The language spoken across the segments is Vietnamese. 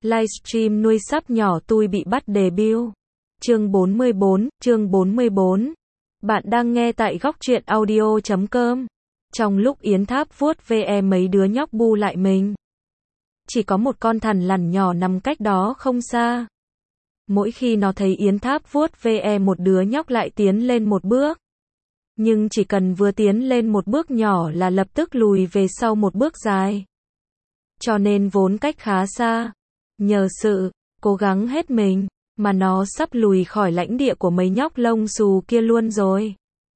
Livestream nuôi sắp nhỏ tui bị bắt debut. Chương 44. Bạn đang nghe tại góc truyện audio.com. Trong lúc Yến Tháp vuốt ve mấy đứa nhóc bu lại mình, chỉ có một con thằn lằn nhỏ nằm cách đó không xa. Mỗi khi nó thấy Yến Tháp vuốt ve một đứa nhóc lại tiến lên một bước. Nhưng chỉ cần vừa tiến lên một bước nhỏ là lập tức lùi về sau một bước dài. Cho nên vốn cách khá xa. Nhờ sự cố gắng hết mình mà nó sắp lùi khỏi lãnh địa của mấy nhóc lông xù kia luôn rồi.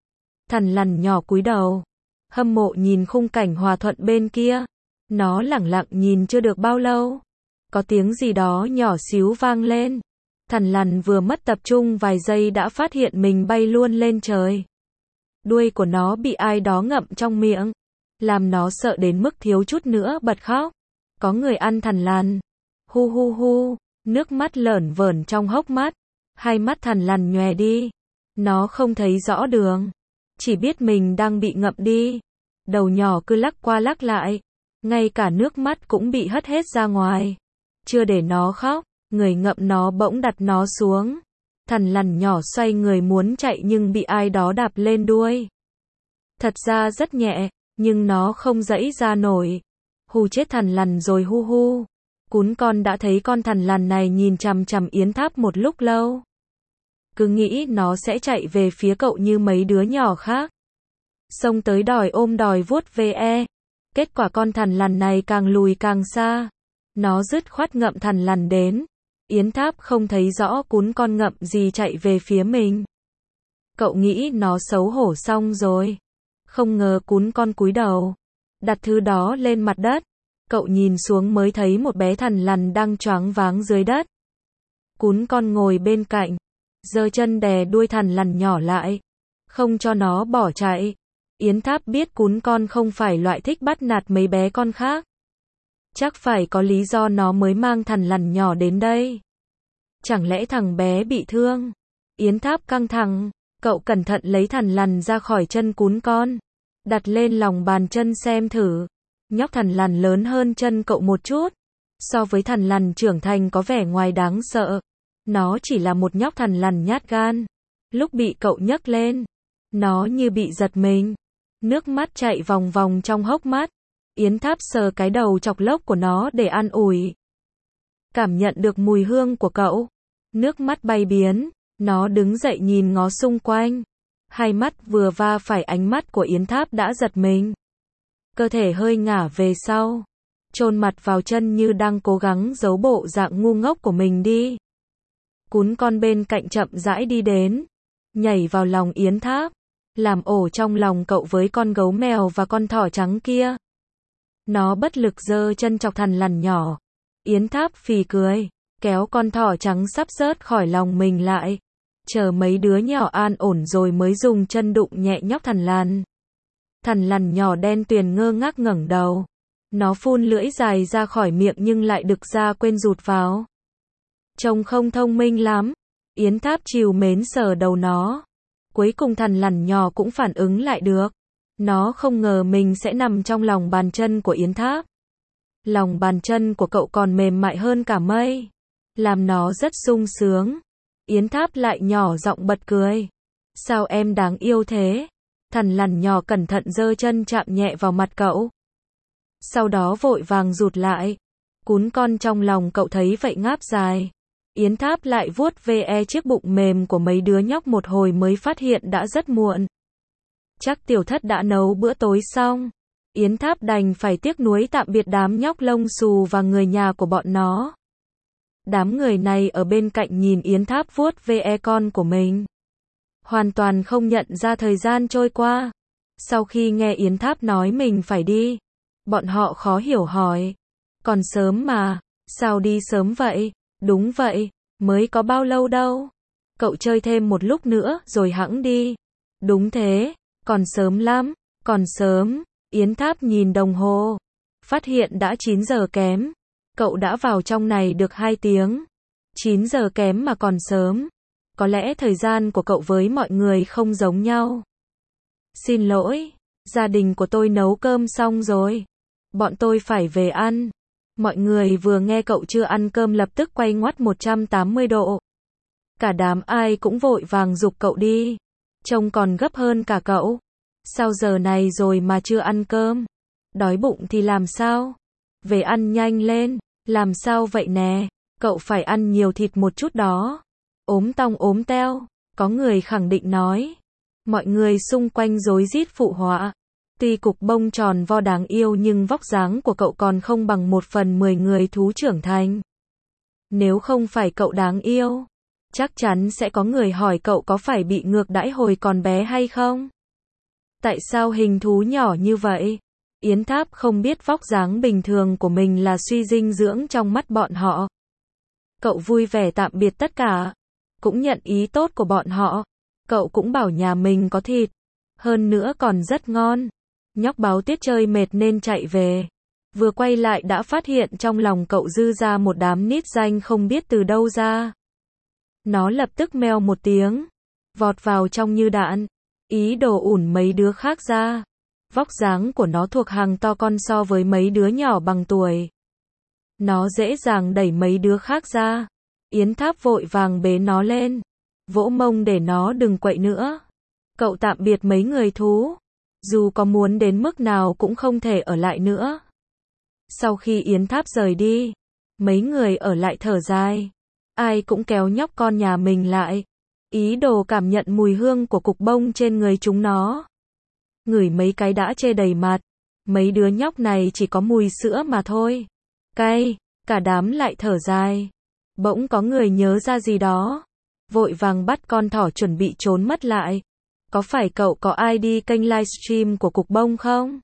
Thằn lằn nhỏ cúi đầu, hâm mộ nhìn khung cảnh hòa thuận bên kia. Nó lẳng lặng nhìn chưa được bao lâu, có tiếng gì đó nhỏ xíu vang lên. Thằn lằn vừa mất tập trung vài giây đã phát hiện mình bay luôn lên trời. Đuôi của nó bị ai đó ngậm trong miệng, làm nó sợ đến mức thiếu chút nữa bật khóc. Có người ăn thằn lằn. Hu hu hu, nước mắt lởn vởn trong hốc mắt. Hai mắt thằn lằn nhòe đi. Nó không thấy rõ đường, chỉ biết mình đang bị ngậm đi. Đầu nhỏ cứ lắc qua lắc lại, ngay cả nước mắt cũng bị hất hết ra ngoài. Chưa để nó khóc, người ngậm nó bỗng đặt nó xuống. Thằn lằn nhỏ xoay người muốn chạy nhưng bị ai đó đạp lên đuôi. Thật ra rất nhẹ, nhưng nó không giãy ra nổi. Hù chết thằn lằn rồi hu hu. Cún con đã thấy con thằn lằn này nhìn chằm chằm Yến Tháp một lúc lâu. Cứ nghĩ nó sẽ chạy về phía cậu như mấy đứa nhỏ khác. Xông tới đòi ôm đòi vuốt ve. Kết quả con thằn lằn này càng lùi càng xa. Nó dứt khoát ngậm thằn lằn đến. Yến Tháp không thấy rõ cún con ngậm gì chạy về phía mình. Cậu nghĩ nó xấu hổ xong rồi. Không ngờ cún con cúi đầu, đặt thứ đó lên mặt đất. Cậu nhìn xuống mới thấy một bé thằn lằn đang choáng váng dưới đất. Cún con ngồi bên cạnh, giơ chân đè đuôi thằn lằn nhỏ lại, không cho nó bỏ chạy. Yến Tháp biết cún con không phải loại thích bắt nạt mấy bé con khác. Chắc phải có lý do nó mới mang thằn lằn nhỏ đến đây. Chẳng lẽ thằng bé bị thương? Yến Tháp căng thẳng, cậu cẩn thận lấy thằn lằn ra khỏi chân cún con, đặt lên lòng bàn chân xem thử. Nhóc thằn lằn lớn hơn chân cậu một chút. So với thằn lằn trưởng thành có vẻ ngoài đáng sợ. Nó chỉ là một nhóc thằn lằn nhát gan. Lúc bị cậu nhấc lên, nó như bị giật mình. Nước mắt chạy vòng vòng trong hốc mắt. Yến Tháp sờ cái đầu chọc lốc của nó để an ủi. Cảm nhận được mùi hương của cậu. Nước mắt bay biến. Nó đứng dậy nhìn ngó xung quanh. Hai mắt vừa va phải ánh mắt của Yến Tháp đã giật mình. Cơ thể hơi ngả về sau, chôn mặt vào chân như đang cố gắng giấu bộ dạng ngu ngốc của mình đi. Cún con bên cạnh chậm rãi đi đến, nhảy vào lòng Yến Tháp, làm ổ trong lòng cậu với con gấu mèo và con thỏ trắng kia. Nó bất lực giơ chân chọc thằn lằn nhỏ. Yến Tháp phì cười, kéo con thỏ trắng sắp rớt khỏi lòng mình lại, chờ mấy đứa nhỏ an ổn rồi mới dùng chân đụng nhẹ nhóc thằn lằn. Thằn lằn nhỏ đen tuyền ngơ ngác ngẩng đầu. Nó phun lưỡi dài ra khỏi miệng nhưng lại đực ra quên rụt vào. Trông không thông minh lắm. Yến Tháp trìu mến sờ đầu nó. Cuối cùng thằn lằn nhỏ cũng phản ứng lại được. Nó không ngờ mình sẽ nằm trong lòng bàn chân của Yến Tháp. Lòng bàn chân của cậu còn mềm mại hơn cả mây, làm nó rất sung sướng. Yến Tháp lại nhỏ giọng bật cười. Sao em đáng yêu thế? Thằn lằn nhỏ cẩn thận giơ chân chạm nhẹ vào mặt cậu. Sau đó vội vàng rụt lại. Cún con trong lòng cậu thấy vậy ngáp dài. Yến Tháp lại vuốt ve chiếc bụng mềm của mấy đứa nhóc một hồi mới phát hiện đã rất muộn. Chắc tiểu thất đã nấu bữa tối xong. Yến Tháp đành phải tiếc nuối tạm biệt đám nhóc lông xù và người nhà của bọn nó. Đám người này ở bên cạnh nhìn Yến Tháp vuốt ve con của mình, hoàn toàn không nhận ra thời gian trôi qua. Sau khi nghe Yến Tháp nói mình phải đi, bọn họ khó hiểu hỏi. Còn sớm mà, sao đi sớm vậy? Đúng vậy, mới có bao lâu đâu. Cậu chơi thêm một lúc nữa rồi hẵng đi. Đúng thế, còn sớm lắm, còn sớm. Yến Tháp nhìn đồng hồ, phát hiện đã 9 giờ kém. Cậu đã vào trong này được 2 tiếng. 9 giờ kém mà còn sớm. Có lẽ thời gian của cậu với mọi người không giống nhau. Xin lỗi, gia đình của tôi nấu cơm xong rồi. Bọn tôi phải về ăn. Mọi người vừa nghe cậu chưa ăn cơm lập tức quay ngoắt 180 độ. Cả đám ai cũng vội vàng giục cậu đi. Trông còn gấp hơn cả cậu. Sao giờ này rồi mà chưa ăn cơm? Đói bụng thì làm sao? Về ăn nhanh lên. Làm sao vậy nè? Cậu phải ăn nhiều thịt một chút đó. Ốm tong ốm teo. Có người khẳng định nói. Mọi người xung quanh rối rít phụ họa. Tuy cục bông tròn vo đáng yêu nhưng vóc dáng của cậu còn không bằng 1/10 người thú trưởng thành. Nếu không phải cậu đáng yêu, chắc chắn sẽ có người hỏi cậu có phải bị ngược đãi hồi còn bé hay không? Tại sao hình thú nhỏ như vậy? Yến Tháp không biết vóc dáng bình thường của mình là suy dinh dưỡng trong mắt bọn họ. Cậu vui vẻ tạm biệt tất cả, cũng nhận ý tốt của bọn họ. Cậu cũng bảo nhà mình có thịt, hơn nữa còn rất ngon. Nhóc báo tiết chơi mệt nên chạy về. Vừa quay lại đã phát hiện trong lòng cậu dư ra một đám nít danh không biết từ đâu ra. Nó lập tức meo một tiếng, vọt vào trong như đạn, ý đồ ủn mấy đứa khác ra. Vóc dáng của nó thuộc hàng to con so với mấy đứa nhỏ bằng tuổi. Nó dễ dàng đẩy mấy đứa khác ra. Yến Tháp vội vàng bế nó lên, vỗ mông để nó đừng quậy nữa. Cậu tạm biệt mấy người thú. Dù có muốn đến mức nào cũng không thể ở lại nữa. Sau khi Yến Tháp rời đi, mấy người ở lại thở dài. Ai cũng kéo nhóc con nhà mình lại, ý đồ cảm nhận mùi hương của cục bông trên người chúng nó. Ngửi mấy cái đã chê đầy mặt. Mấy đứa nhóc này chỉ có mùi sữa mà thôi. Cay, cả đám lại thở dài. Bỗng có người nhớ ra gì đó, vội vàng bắt con thỏ chuẩn bị trốn mất lại. Có phải cậu có ID kênh livestream của cục bông không?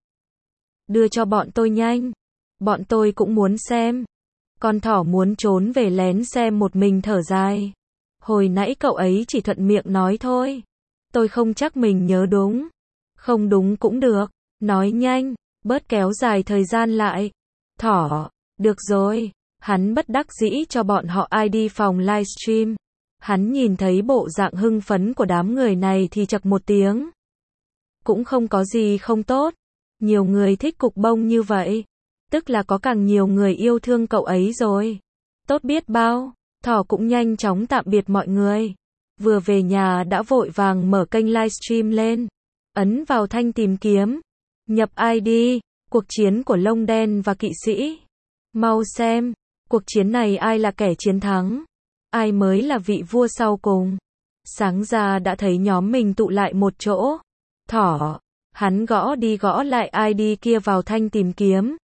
Đưa cho bọn tôi nhanh. Bọn tôi cũng muốn xem. Con thỏ muốn trốn về lén xem một mình thở dài. Hồi nãy cậu ấy chỉ thuận miệng nói thôi. Tôi không chắc mình nhớ đúng. Không đúng cũng được. Nói nhanh, bớt kéo dài thời gian lại. Thỏ, được rồi. Hắn bất đắc dĩ cho bọn họ ID phòng livestream. Hắn nhìn thấy bộ dạng hưng phấn của đám người này thì chậc một tiếng. Cũng không có gì không tốt. Nhiều người thích cục bông như vậy. Tức là có càng nhiều người yêu thương cậu ấy rồi. Tốt biết bao. Thỏ cũng nhanh chóng tạm biệt mọi người. Vừa về nhà đã vội vàng mở kênh livestream lên. Ấn vào thanh tìm kiếm. Nhập ID. Cuộc chiến của lông đen và kỵ sĩ. Mau xem. Cuộc chiến này ai là kẻ chiến thắng? Ai mới là vị vua sau cùng? Sáng ra đã thấy nhóm mình tụ lại một chỗ. Thỏ. Hắn gõ đi gõ lại ID kia vào thanh tìm kiếm.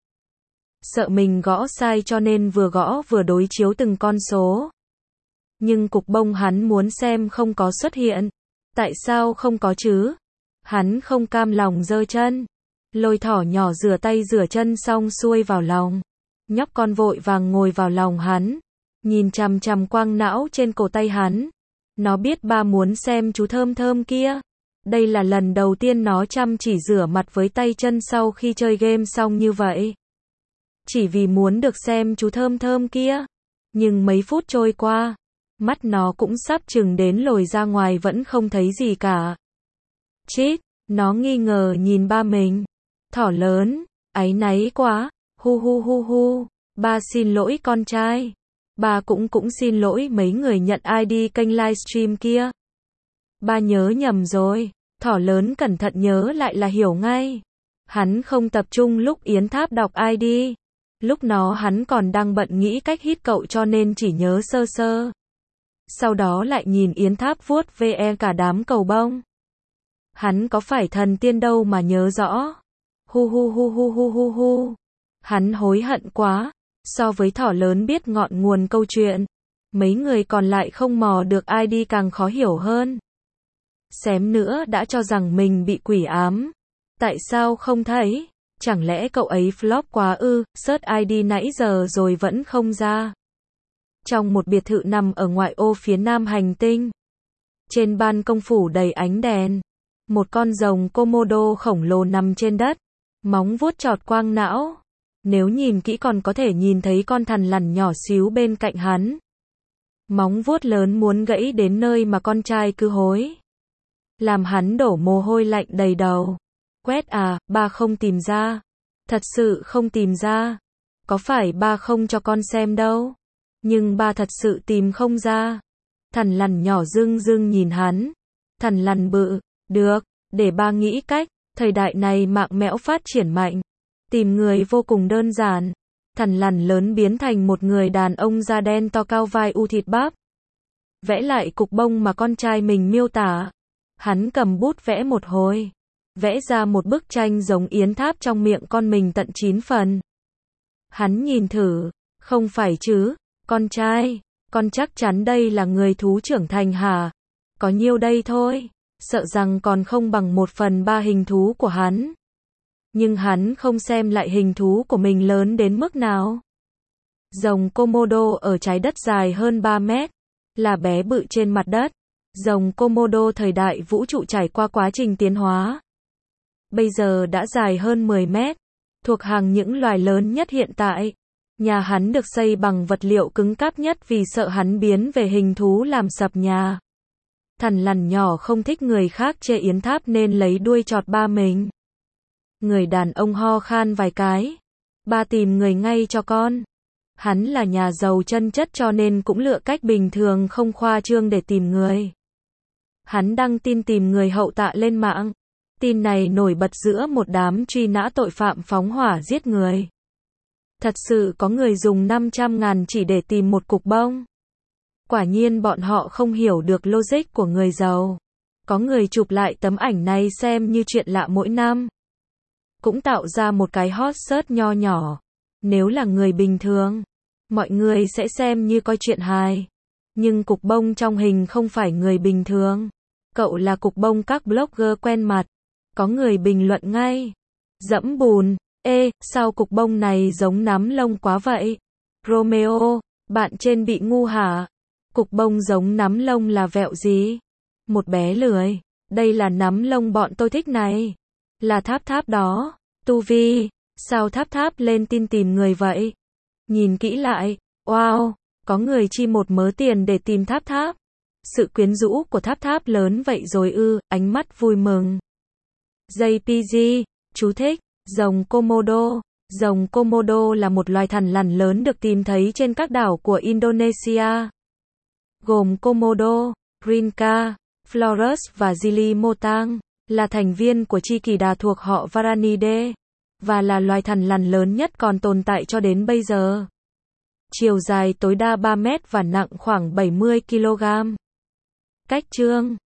Sợ mình gõ sai cho nên vừa gõ vừa đối chiếu từng con số. Nhưng cục bông hắn muốn xem không có xuất hiện. Tại sao không có chứ? Hắn không cam lòng giơ chân. Lôi thỏ nhỏ rửa tay rửa chân xong xuôi vào lòng. Nhóc con vội vàng ngồi vào lòng hắn. Nhìn chằm chằm quang não trên cổ tay hắn. Nó biết ba muốn xem chú thơm thơm kia. Đây là lần đầu tiên nó chăm chỉ rửa mặt với tay chân sau khi chơi game xong như vậy. Chỉ vì muốn được xem chú thơm thơm kia. Nhưng mấy phút trôi qua, mắt nó cũng sắp chừng đến lồi ra ngoài vẫn không thấy gì cả. Chít, nó nghi ngờ nhìn ba mình. Thỏ lớn, áy náy quá, hu hu hu hu, ba xin lỗi con trai. Ba cũng xin lỗi mấy người nhận ID kênh livestream kia. Ba nhớ nhầm rồi. Thỏ lớn cẩn thận nhớ lại là hiểu ngay. Hắn không tập trung lúc Yến Tháp đọc ID. Lúc nó hắn còn đang bận nghĩ cách hít cậu cho nên chỉ nhớ sơ sơ. Sau đó lại nhìn Yến Tháp vuốt ve cả đám cầu bông. Hắn có phải thần tiên đâu mà nhớ rõ. Hu hu hu hu hu hu hu. Hắn hối hận quá. So với thỏ lớn biết ngọn nguồn câu chuyện, mấy người còn lại không mò được ID càng khó hiểu hơn. Xém nữa đã cho rằng mình bị quỷ ám. Tại sao không thấy? Chẳng lẽ cậu ấy flop quá ư? Search ID nãy giờ rồi vẫn không ra. Trong một biệt thự nằm ở ngoại ô phía nam hành tinh. Trên ban công phủ đầy ánh đèn. Một con rồng Komodo khổng lồ nằm trên đất. Móng vuốt chọt quang não. Nếu nhìn kỹ còn có thể nhìn thấy con thằn lằn nhỏ xíu bên cạnh hắn. Móng vuốt lớn muốn gãy đến nơi mà con trai cứ hối. Làm hắn đổ mồ hôi lạnh đầy đầu. Quét à, ba không tìm ra. Thật sự không tìm ra. có phải ba không cho con xem đâu, nhưng ba thật sự tìm không ra. Thằn lằn nhỏ dưng dưng nhìn hắn. Thằn lằn bự, được, để ba nghĩ cách, thời đại này mạng mẽo phát triển mạnh. Tìm người vô cùng đơn giản. Thằn lằn lớn biến thành một người đàn ông da đen to cao vai u thịt bắp. Vẽ lại cục bông mà con trai mình miêu tả. Hắn cầm bút vẽ một hồi. Vẽ ra một bức tranh giống yến tháp trong miệng con mình tận 9 phần. Hắn nhìn thử, không phải chứ, con trai, con chắc chắn đây là người thú trưởng thành hả? Có nhiêu đây thôi, sợ rằng còn không bằng 1/3 hình thú của hắn. Nhưng hắn không xem lại hình thú của mình lớn đến mức nào. Rồng Komodo ở trái đất dài hơn 3 mét, là bé bự trên mặt đất. Rồng Komodo thời đại vũ trụ trải qua quá trình tiến hóa. Bây giờ đã dài hơn 10 mét, thuộc hàng những loài lớn nhất hiện tại. Nhà hắn được xây bằng vật liệu cứng cáp nhất vì sợ hắn biến về hình thú làm sập nhà. Thằn lằn nhỏ không thích người khác chê yến tháp nên lấy đuôi chọt ba mình. Người đàn ông ho khan vài cái. Ba tìm người ngay cho con. Hắn là nhà giàu chân chất cho nên cũng lựa cách bình thường không khoa trương để tìm người. Hắn đăng tin tìm người hậu tạ lên mạng. Tin này nổi bật giữa một đám truy nã tội phạm phóng hỏa giết người. Thật sự có người dùng 500.000 chỉ để tìm một cục bông. Quả nhiên bọn họ không hiểu được logic của người giàu. Có người chụp lại tấm ảnh này xem như chuyện lạ mỗi năm. Cũng tạo ra một cái hot search nho nhỏ. Nếu là người bình thường, mọi người sẽ xem như coi chuyện hài. Nhưng cục bông trong hình không phải người bình thường. Cậu là cục bông các blogger quen mặt. Có người bình luận ngay. Dẫm bùn. Ê, sao cục bông này giống nắm lông quá vậy? Romeo, bạn trên bị ngu hả? Cục bông giống nắm lông là vẹo gì? Một bé lười. Đây là nắm lông bọn tôi thích này. Là tháp tháp đó. Tu Vi, sao tháp tháp lên tin tìm người vậy? Nhìn kỹ lại. Wow, có người chi một mớ tiền để tìm tháp tháp. Sự quyến rũ của tháp tháp lớn vậy rồi ư, ánh mắt vui mừng. JPG, chú thích. Rồng Komodo. Rồng Komodo là một loài thằn lằn lớn được tìm thấy trên các đảo của Indonesia, gồm Komodo, Rinca, Flores và Gili Motang, là thành viên của chi kỷ đà thuộc họ Varanidae, và là loài thằn lằn lớn nhất còn tồn tại cho đến bây giờ. Chiều dài tối đa 3 mét và nặng khoảng 70 kg. Cách chương